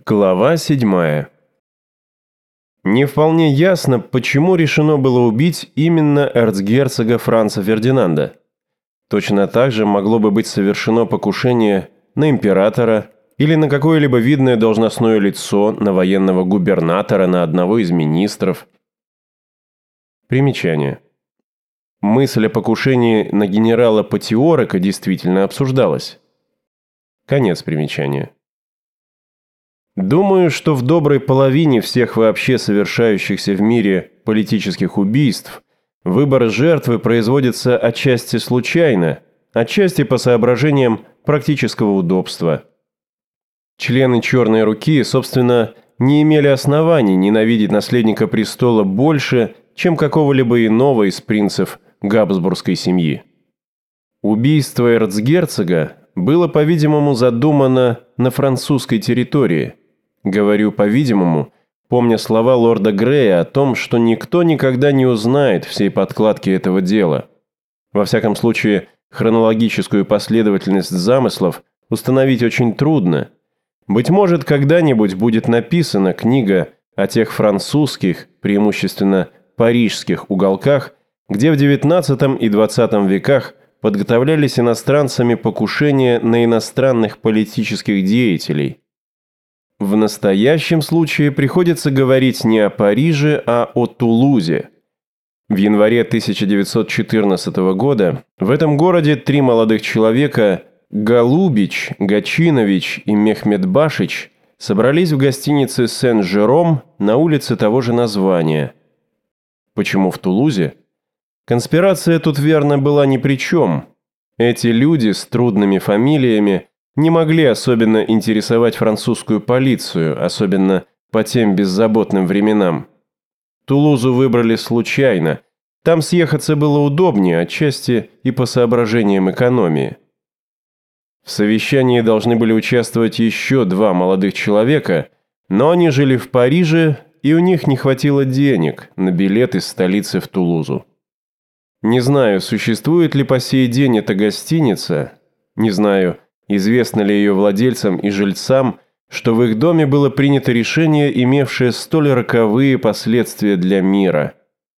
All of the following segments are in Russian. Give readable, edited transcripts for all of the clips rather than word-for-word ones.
Глава 7. Не вполне ясно, почему решено было убить именно эрцгерцога Франца Фердинанда. Точно так же могло бы быть совершено покушение на императора или на какое-либо видное должностное лицо, на военного губернатора, на одного из министров. Примечание. Мысль о покушении на генерала Потиорека действительно обсуждалась. Конец примечания. Думаю, что в доброй половине всех вообще совершающихся в мире политических убийств выбор жертвы производится отчасти случайно, отчасти по соображениям практического удобства. Члены «Черной руки», собственно, не имели оснований ненавидеть наследника престола больше, чем какого-либо иного из принцев Габсбургской семьи. Убийство эрцгерцога было, по-видимому, задумано на французской территории. Говорю «по-видимому», помня слова лорда Грея о том, что никто никогда не узнает всей подкладки этого дела. Во всяком случае, хронологическую последовательность замыслов установить очень трудно. Быть может, когда-нибудь будет написана книга о тех французских, преимущественно парижских уголках, где в XIX и XX веках подготовлялись иностранцами покушения на иностранных политических деятелей. В настоящем случае приходится говорить не о Париже, а о Тулузе. В январе 1914 года в этом городе три молодых человека Голубич, Гачинович и Мехмедбашич собрались в гостинице Сен-Жером на улице того же названия. Почему в Тулузе? Конспирация тут верно была ни при чем. Эти люди с трудными фамилиями не могли особенно интересовать французскую полицию, особенно по тем беззаботным временам. Тулузу выбрали случайно. Там съехаться было удобнее, отчасти и по соображениям экономии. В совещании должны были участвовать еще два молодых человека, но они жили в Париже, и у них не хватило денег на билет из столицы в Тулузу. Не знаю, существует ли по сей день эта гостиница, не знаю, известно ли ее владельцам и жильцам, что в их доме было принято решение, имевшее столь роковые последствия для мира.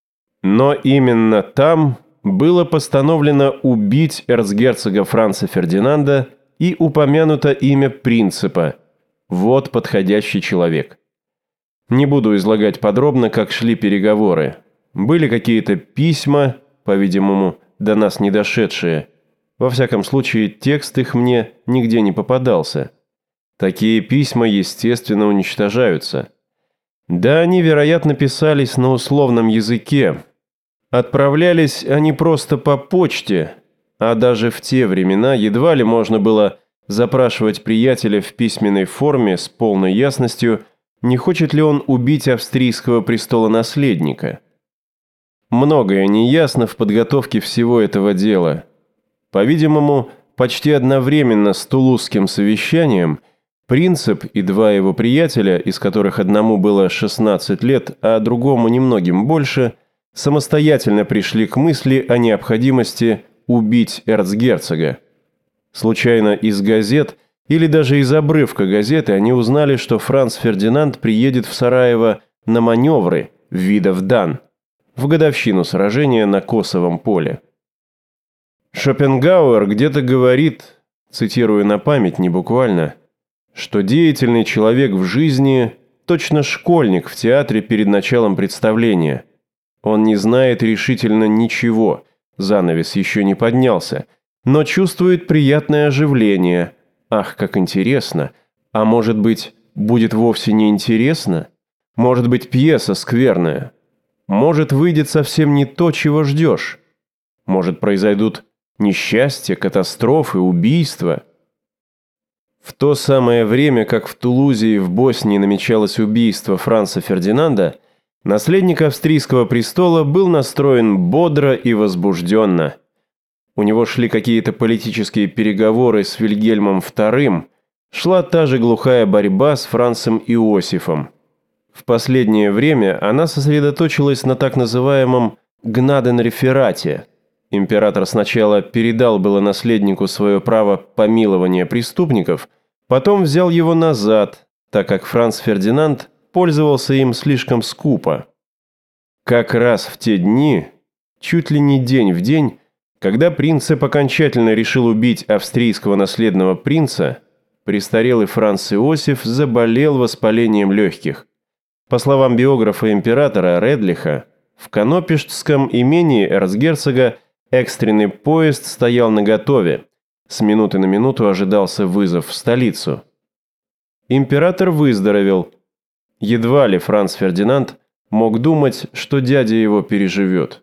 Но именно там было постановлено убить эрцгерцога Франца Фердинанда и упомянуто имя принципа. Вот подходящий человек. Не буду излагать подробно, как шли переговоры. Были какие-то письма, по-видимому, до нас не дошедшие. Во всяком случае, текст их мне нигде не попадался. Такие письма, естественно, уничтожаются. Да, они, вероятно, писались на условном языке. Отправлялись они просто по почте, а даже в те времена едва ли можно было запрашивать приятеля в письменной форме с полной ясностью, не хочет ли он убить австрийского престолонаследника. Многое неясно в подготовке всего этого дела. По-видимому, почти одновременно с Тулузским совещанием принцип и два его приятеля, из которых одному было 16 лет, а другому немногим больше, самостоятельно пришли к мысли о необходимости убить эрцгерцога. Случайно из газет или даже из обрывка газеты они узнали, что Франц Фердинанд приедет в Сараево на маневры в Видовдан в годовщину сражения на Косовом поле. Шопенгауэр где-то говорит, цитирую на память, не буквально, что деятельный человек в жизни точно школьник в театре перед началом представления. Он не знает решительно ничего, занавес еще не поднялся, но чувствует приятное оживление. Ах, как интересно! А может быть, будет вовсе не интересно? Может быть, пьеса скверная? Может, выйдет совсем не то, чего ждешь? Может, произойдут несчастья, катастрофы, убийства? В то самое время, как в Тулузе и в Боснии намечалось убийство Франца Фердинанда, наследник австрийского престола был настроен бодро и возбужденно. У него шли какие-то политические переговоры с Вильгельмом II, шла та же глухая борьба с Францем Иосифом. В последнее время она сосредоточилась на так называемом «Гнаденреферате». Император сначала передал было наследнику свое право помилования преступников, потом взял его назад, так как Франц Фердинанд пользовался им слишком скупо. Как раз в те дни, чуть ли не день в день, когда принцип окончательно решил убить австрийского наследного принца, престарелый Франц Иосиф заболел воспалением легких. По словам биографа императора Редлиха, в Конопишском имении эрцгерцога экстренный поезд стоял наготове. С минуты на минуту ожидался вызов в столицу. Император выздоровел. Едва ли Франц Фердинанд мог думать, что дядя его переживет.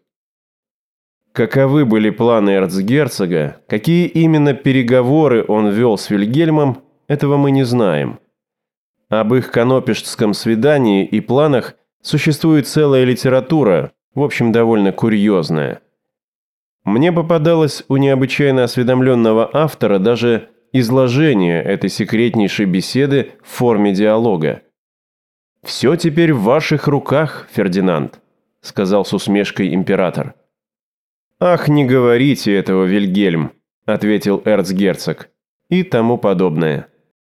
Каковы были планы эрцгерцога, какие именно переговоры он вел с Вильгельмом, этого мы не знаем. Об их конопишском свидании и планах существует целая литература, в общем, довольно курьезная. Мне попадалось у необычайно осведомленного автора даже изложение этой секретнейшей беседы в форме диалога. «Все теперь в ваших руках, Фердинанд», — сказал с усмешкой император. «Ах, не говорите этого, Вильгельм», — ответил эрцгерцог, и тому подобное.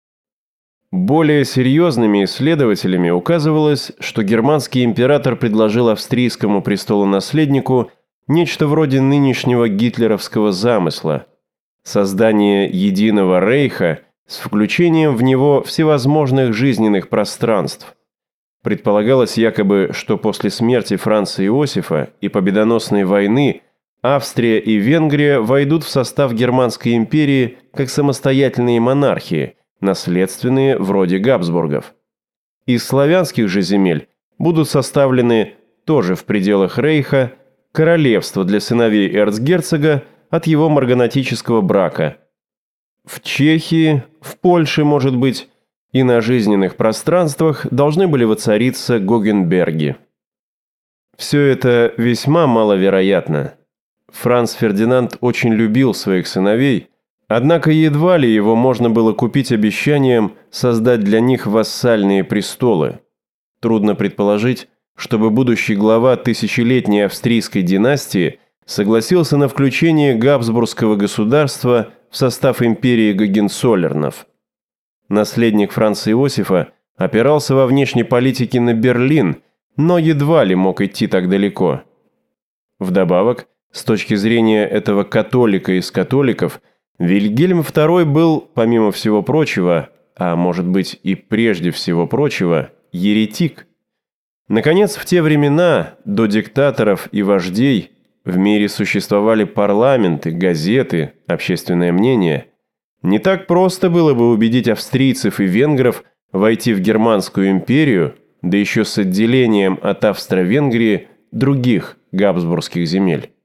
Более серьезными исследователями указывалось, что германский император предложил австрийскому престолонаследнику нечто вроде нынешнего гитлеровского замысла – создание единого рейха с включением в него всевозможных жизненных пространств. Предполагалось якобы, что после смерти Франца Иосифа и победоносной войны Австрия и Венгрия войдут в состав Германской империи как самостоятельные монархии, наследственные вроде Габсбургов. Из славянских же земель будут составлены, тоже в пределах рейха, королевства для сыновей эрцгерцога от его марганатического брака. В Чехии, в Польше, может быть, и на жизненных пространствах должны были воцариться Гогенберги. Все это весьма маловероятно. Франц Фердинанд очень любил своих сыновей, однако едва ли его можно было купить обещанием создать для них вассальные престолы. Трудно предположить, чтобы будущий глава тысячелетней австрийской династии согласился на включение Габсбургского государства в состав империи Гогенцоллернов. Наследник Франца Иосифа опирался во внешней политике на Берлин, но едва ли мог идти так далеко. Вдобавок, с точки зрения этого католика из католиков, Вильгельм II был, помимо всего прочего, а может быть и прежде всего прочего, еретик. Наконец, в те времена, до диктаторов и вождей, в мире существовали парламенты, газеты, общественное мнение. Не так просто было бы убедить австрийцев и венгров войти в Германскую империю, да еще с отделением от Австро-Венгрии других габсбургских земель.